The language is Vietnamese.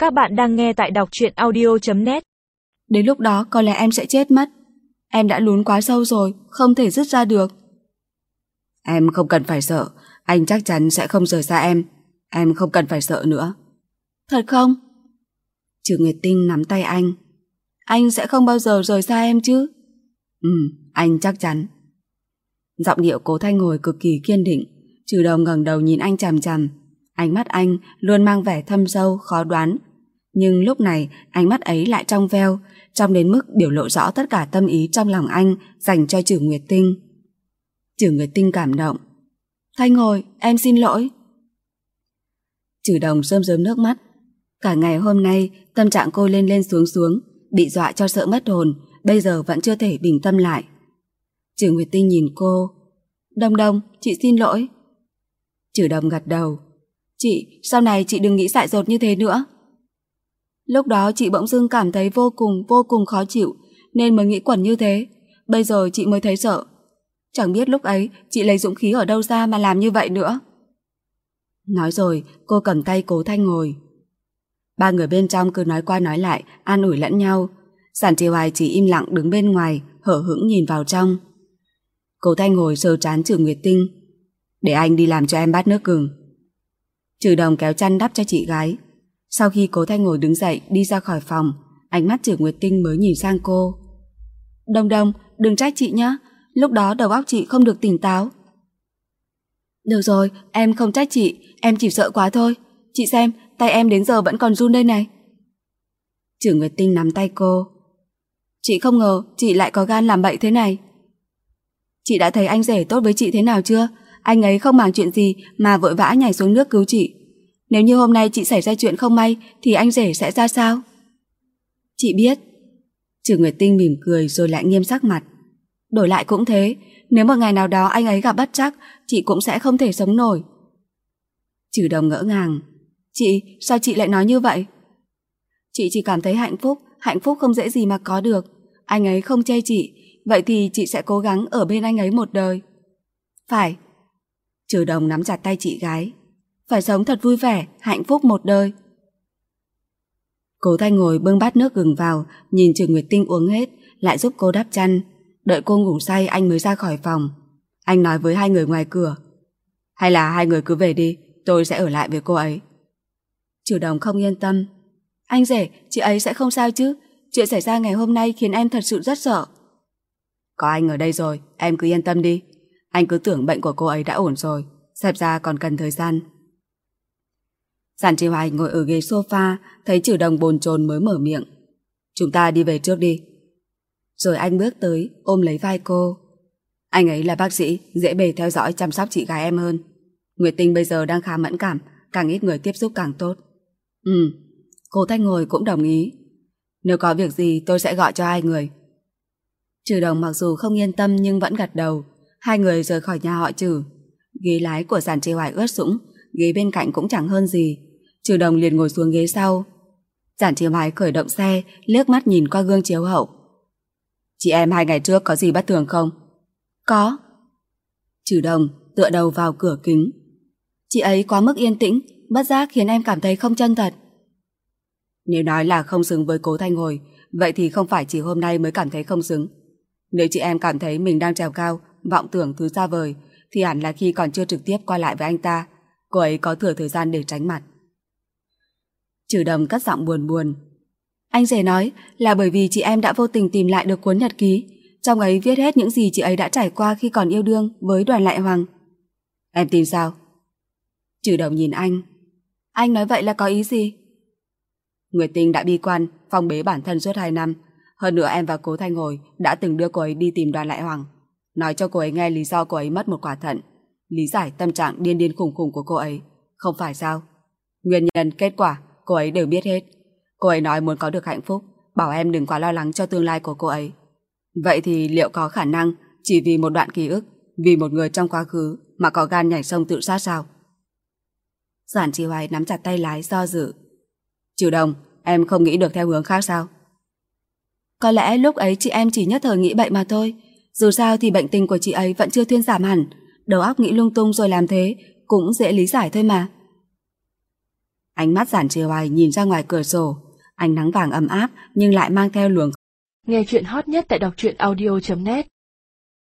Các bạn đang nghe tại đọc truyện audio.net. Đến lúc đó có lẽ em sẽ chết mất. Em đã lún quá sâu rồi, không thể dứt ra được. Em không cần phải sợ, anh chắc chắn sẽ không rời xa em. Em không cần phải sợ nữa. Thật không? Trừ Nguyệt Tinh nắm tay anh. Anh sẽ không bao giờ rời xa em chứ? Anh chắc chắn. Giọng điệu Cố Thanh Ngồi cực kỳ kiên định. Trừ Đồng ngẩng đầu nhìn anh chằm chằm. Ánh mắt anh luôn mang vẻ thâm sâu, khó đoán. Nhưng lúc này ánh mắt ấy lại trong veo, trong đến mức biểu lộ rõ tất cả tâm ý trong lòng anh dành cho Trừ Nguyệt Tinh. Trừ Nguyệt Tinh cảm động. Thanh Ngồi, em xin lỗi. Trừ Đồng rơm rớm nước mắt. Cả ngày hôm nay tâm trạng cô lên lên xuống xuống, bị dọa cho sợ mất hồn, bây giờ vẫn chưa thể bình tâm lại. Trừ Nguyệt Tinh nhìn cô. Đồng Đồng, chị xin lỗi. Trừ Đồng gật đầu. Chị, sau này chị đừng nghĩ dại dột như thế nữa. Lúc đó chị bỗng dưng cảm thấy vô cùng khó chịu, nên mới nghĩ quẩn như thế. Bây giờ chị mới thấy sợ. Chẳng biết lúc ấy chị lấy dũng khí ở đâu ra mà làm như vậy nữa. Nói rồi cô cầm tay Cố Thanh Ngồi. Ba người bên trong cứ nói qua nói lại, an ủi lẫn nhau. Giản Trì Hoài chỉ im lặng đứng bên ngoài, hở hững nhìn vào trong. Cố Thanh Ngồi sờ trán Trừ Nguyệt Tinh. Để anh đi làm cho em bát nước gừng. Trừ Đồng kéo chăn đắp cho chị gái. Sau khi Cố Thanh Ngồi đứng dậy đi ra khỏi phòng, ánh mắt Trừ Nguyệt Tinh mới nhìn sang cô. Đồng Đồng, đừng trách chị nhé. Lúc đó đầu óc chị không được tỉnh táo. Được rồi, em không trách chị, em chỉ sợ quá thôi. Chị xem, tay em đến giờ vẫn còn run đây này. Trừ Nguyệt Tinh nắm tay cô. Chị không ngờ chị lại có gan làm bậy thế này. Chị đã thấy anh rể tốt với chị thế nào chưa? Anh ấy không màng chuyện gì mà vội vã nhảy xuống nước cứu chị. Nếu như hôm nay chị xảy ra chuyện không may thì anh rể sẽ ra sao? Chị biết. Trừ Nguyệt Tinh mỉm cười rồi lại nghiêm sắc mặt. Đổi lại cũng thế, nếu một ngày nào đó anh ấy gặp bất trắc, chị cũng sẽ không thể sống nổi. Trừ Đồng ngỡ ngàng. Chị, sao chị lại nói như vậy? Chị chỉ cảm thấy hạnh phúc không dễ gì mà có được. Anh ấy không chê chị, vậy thì chị sẽ cố gắng ở bên anh ấy một đời. Phải. Trừ Đồng nắm chặt tay chị gái. Phải sống thật vui vẻ, hạnh phúc một đời. Cố Thanh Ngồi bưng bát nước gừng vào, nhìn Trừ Nguyệt Tinh uống hết, lại giúp cô đắp chăn. Đợi cô ngủ say anh mới ra khỏi phòng. Anh nói với hai người ngoài cửa. Hay là hai người cứ về đi, tôi sẽ ở lại với cô ấy. Trừ Đồng không yên tâm. Anh rể, chị ấy sẽ không sao chứ? Chuyện xảy ra ngày hôm nay khiến em thật sự rất sợ. Có anh ở đây rồi, em cứ yên tâm đi. Anh cứ tưởng bệnh của cô ấy đã ổn rồi, xem ra còn cần thời gian. Giản Trì Hoài ngồi ở ghế sofa, thấy Trừ Đồng bồn chồn mới mở miệng. Chúng ta đi về trước đi. Rồi anh bước tới, ôm lấy vai cô. Anh ấy là bác sĩ, dễ bề theo dõi chăm sóc chị gái em hơn. Nguyệt Tinh bây giờ đang khá mẫn cảm, càng ít người tiếp xúc càng tốt. Cô Thanh Ngồi cũng đồng ý. Nếu có việc gì tôi sẽ gọi cho hai người. Trừ Đồng mặc dù không yên tâm nhưng vẫn gật đầu. Hai người rời khỏi nhà họ Trừ. Ghế lái của Giản Trì Hoài ướt sũng, ghế bên cạnh cũng chẳng hơn gì. Trừ Đồng liền ngồi xuống ghế sau. Giản Trì Hoài khởi động xe, liếc mắt nhìn qua gương chiếu hậu. Chị em 2 ngày trước có gì bất thường không? Có. Trừ Đồng tựa đầu vào cửa kính. Chị ấy quá mức yên tĩnh, bất giác khiến em cảm thấy không chân thật. Nếu nói là không xứng với Cố Thanh Ngồi, vậy thì không phải chỉ hôm nay mới cảm thấy không xứng. Nếu chị em cảm thấy mình đang trèo cao, vọng tưởng thứ xa vời, thì hẳn là khi còn chưa trực tiếp qua lại với anh ta, cô ấy có thừa thời gian để tránh mặt. Trừ Đồng cất giọng buồn buồn. Anh rể nói là bởi vì chị em đã vô tình tìm lại được cuốn nhật ký, trong ấy viết hết những gì chị ấy đã trải qua khi còn yêu đương với Đoàn Lại Hoàng. Em tin sao? Trừ Đồng nhìn anh. Anh nói vậy là có ý gì? Nguyệt Tinh đã bi quan, phong bế bản thân suốt 2 năm. Hơn nữa em và Cố Thanh Ngồi đã từng đưa cô ấy đi tìm Đoàn Lại Hoàng, nói cho cô ấy nghe lý do cô ấy mất một quả thận, lý giải tâm trạng điên điên khủng khủng của cô ấy. Không phải sao? Nguyên nhân, kết quả, cô ấy đều biết hết. Cô ấy nói muốn có được hạnh phúc, bảo em đừng quá lo lắng cho tương lai của cô ấy. Vậy thì liệu có khả năng chỉ vì một đoạn ký ức, vì một người trong quá khứ mà có gan nhảy sông tự sát sao? Giản Trì Hoài nắm chặt tay lái do dự. Trừ Đồng, em không nghĩ được theo hướng khác sao? Có lẽ lúc ấy chị em chỉ nhất thời nghĩ bậy mà thôi. Dù sao thì bệnh tình của chị ấy vẫn chưa thuyên giảm hẳn, đầu óc nghĩ lung tung rồi làm thế cũng dễ lý giải thôi mà. Ánh mắt Giản Chiêu Hoài nhìn ra ngoài cửa sổ, ánh nắng vàng ấm áp nhưng lại mang theo luồng. Nghe chuyện hot nhất tại đọc truyện audio.net